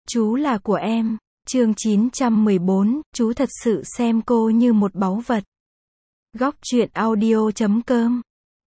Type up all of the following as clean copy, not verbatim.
Chú là của em. Chương 914, chú thật sự xem cô như một báu vật. Góc truyện audio.com.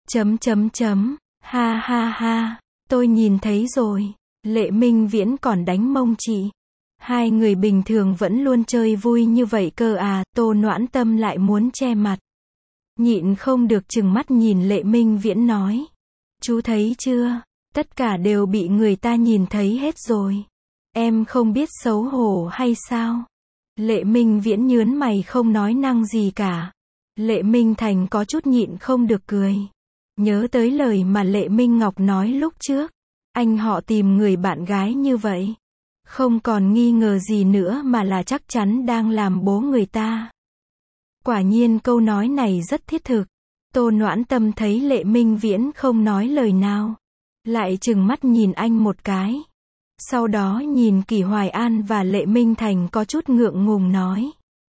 Ha ha ha, tôi nhìn thấy rồi. Lệ Minh Viễn còn đánh mông chị. Hai người bình thường vẫn luôn chơi vui như vậy cơ à. Tô Noãn Tâm lại muốn che mặt. Nhịn không được trừng mắt nhìn Lệ Minh Viễn nói. Chú thấy chưa? Tất cả đều bị người ta nhìn thấy hết rồi. Em không biết xấu hổ hay sao? Lệ Minh Viễn nhớn mày không nói năng gì cả. Lệ Minh Thành có chút nhịn không được cười. Nhớ tới lời mà Lệ Minh Ngọc nói lúc trước. Anh họ tìm người bạn gái như vậy. Không còn nghi ngờ gì nữa mà là chắc chắn đang làm bố người ta. Quả nhiên câu nói này rất thiết thực. Tô Noãn Tâm thấy Lệ Minh Viễn không nói lời nào. Lại trừng mắt nhìn anh một cái. Sau đó nhìn Kỷ Hoài An và Lệ Minh Thành có chút ngượng ngùng nói.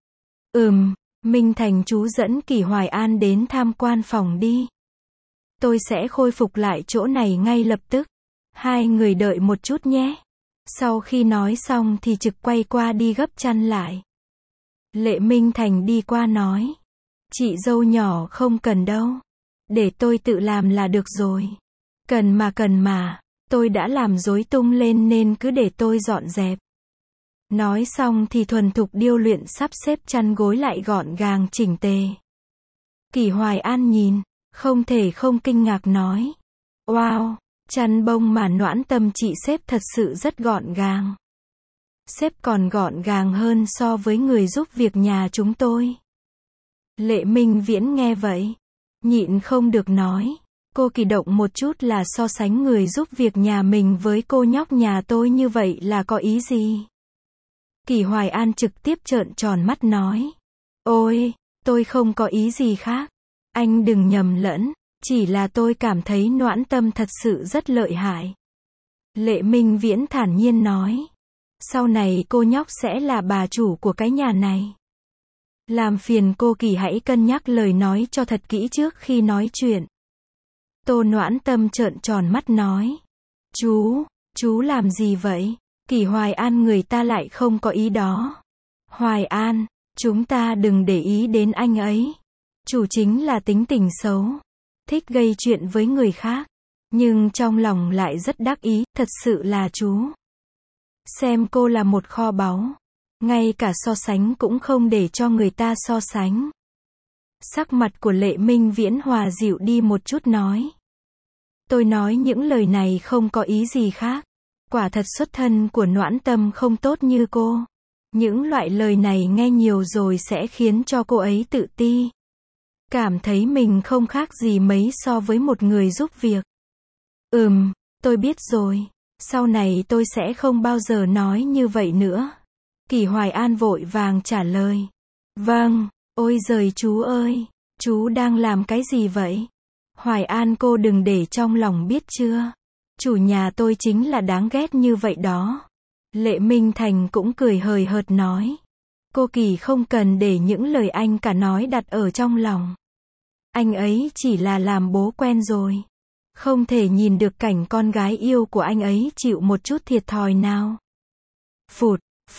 Minh Thành chú dẫn Kỷ Hoài An đến tham quan phòng đi. Tôi sẽ khôi phục lại chỗ này ngay lập tức. Hai người đợi một chút nhé. Sau khi nói xong thì trực quay qua đi gấp chăn lại. Lệ Minh Thành đi qua nói. Chị dâu nhỏ không cần đâu. Để tôi tự làm là được rồi. Cần mà. Tôi đã làm rối tung lên nên cứ để tôi dọn dẹp. Nói xong thì thuần thục điêu luyện sắp xếp chăn gối lại gọn gàng chỉnh tề. Kỷ Hoài An nhìn, không thể không kinh ngạc nói. Wow, chăn bông mà Noãn Tâm chị xếp thật sự rất gọn gàng. Xếp còn gọn gàng hơn so với người giúp việc nhà chúng tôi. Lệ Minh Viễn nghe vậy, nhịn không được nói. Cô kỳ động một chút là so sánh người giúp việc nhà mình với cô nhóc nhà tôi như vậy là có ý gì? Kỷ Hoài An trực tiếp trợn tròn mắt nói. Ôi, tôi không có ý gì khác. Anh đừng nhầm lẫn, chỉ là tôi cảm thấy Noãn Tâm thật sự rất lợi hại. Lệ Minh Viễn thản nhiên nói. Sau này cô nhóc sẽ là bà chủ của cái nhà này. Làm phiền cô Kỷ hãy cân nhắc lời nói cho thật kỹ trước khi nói chuyện. Tô Noãn Tâm trợn tròn mắt nói. Chú làm gì vậy? Kỷ Hoài An người ta lại không có ý đó. Hoài An, chúng ta đừng để ý đến anh ấy. Chủ chính là tính tình xấu. Thích gây chuyện với người khác. Nhưng trong lòng lại rất đắc ý, thật sự là chú. Xem cô là một kho báu. Ngay cả so sánh cũng không để cho người ta so sánh. Sắc mặt của Lệ Minh Viễn hòa dịu đi một chút nói. Tôi nói những lời này không có ý gì khác. Quả thật xuất thân của Noãn Tâm không tốt như cô. Những loại lời này nghe nhiều rồi sẽ khiến cho cô ấy tự ti. Cảm thấy mình không khác gì mấy so với một người giúp việc. Tôi biết rồi. Sau này tôi sẽ không bao giờ nói như vậy nữa. Kỷ Hoài An vội vàng trả lời. Vâng, ôi giời chú ơi, chú đang làm cái gì vậy? Hoài An cô đừng để trong lòng biết chưa? Chủ nhà tôi chính là đáng ghét như vậy đó. Lệ Minh Thành cũng cười hời hợt nói. Cô Kỷ không cần để những lời anh cả nói đặt ở trong lòng. Anh ấy chỉ là làm bố quen rồi. Không thể nhìn được cảnh con gái yêu của anh ấy chịu một chút thiệt thòi nào. Phụt,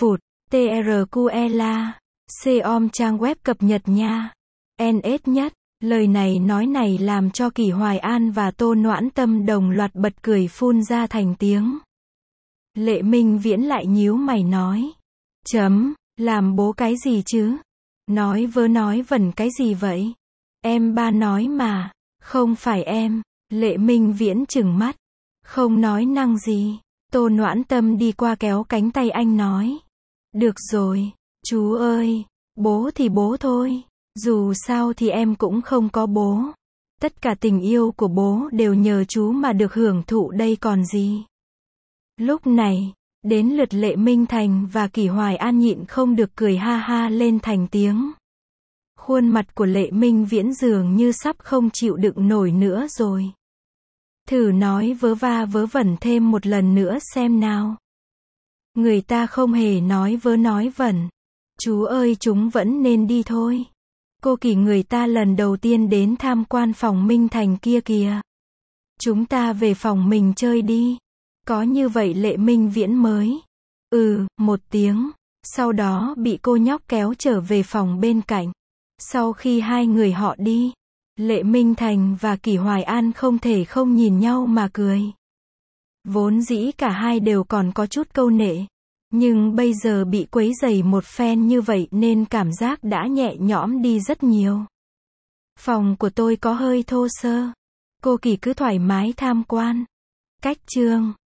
TRQLA, COM trang web cập nhật nha. NS nhất, lời nói này làm cho Kỷ Hoài An và Tô Noãn Tâm đồng loạt bật cười phun ra thành tiếng. Lệ Minh Viễn lại nhíu mày nói. Làm bố cái gì chứ? Nói vớ nói vẩn cái gì vậy? Em ba nói mà, không phải em. Lệ Minh Viễn trừng mắt, không nói năng gì. Tô Noãn Tâm đi qua kéo cánh tay anh nói. Được rồi, chú ơi, bố thì bố thôi. Dù sao thì em cũng không có bố. Tất cả tình yêu của bố đều nhờ chú mà được hưởng thụ đây còn gì. Lúc này, đến lượt Lệ Minh Thành và Kỷ Hoài An nhịn không được cười ha ha lên thành tiếng. Khuôn mặt của Lệ Minh Viễn dường như sắp không chịu đựng nổi nữa rồi. Thử nói vớ va vớ vẩn thêm một lần nữa xem nào. Người ta không hề nói vớ nói vẩn. Chú ơi chúng vẫn nên đi thôi. Cô Kỷ người ta lần đầu tiên đến tham quan phòng Minh Thành kia kìa. Chúng ta về phòng mình chơi đi. Có như vậy Lệ Minh Viễn mới Một tiếng. Sau đó bị cô nhóc kéo trở về phòng bên cạnh. Sau khi hai người họ đi, Lệ Minh Thành và Kỷ Hoài An không thể không nhìn nhau mà cười. Vốn dĩ cả hai đều còn có chút câu nệ. Nhưng bây giờ bị quấy rầy một phen như vậy nên cảm giác đã nhẹ nhõm đi rất nhiều. Phòng của tôi có hơi thô sơ. Cô Kỷ cứ thoải mái tham quan. Cách chương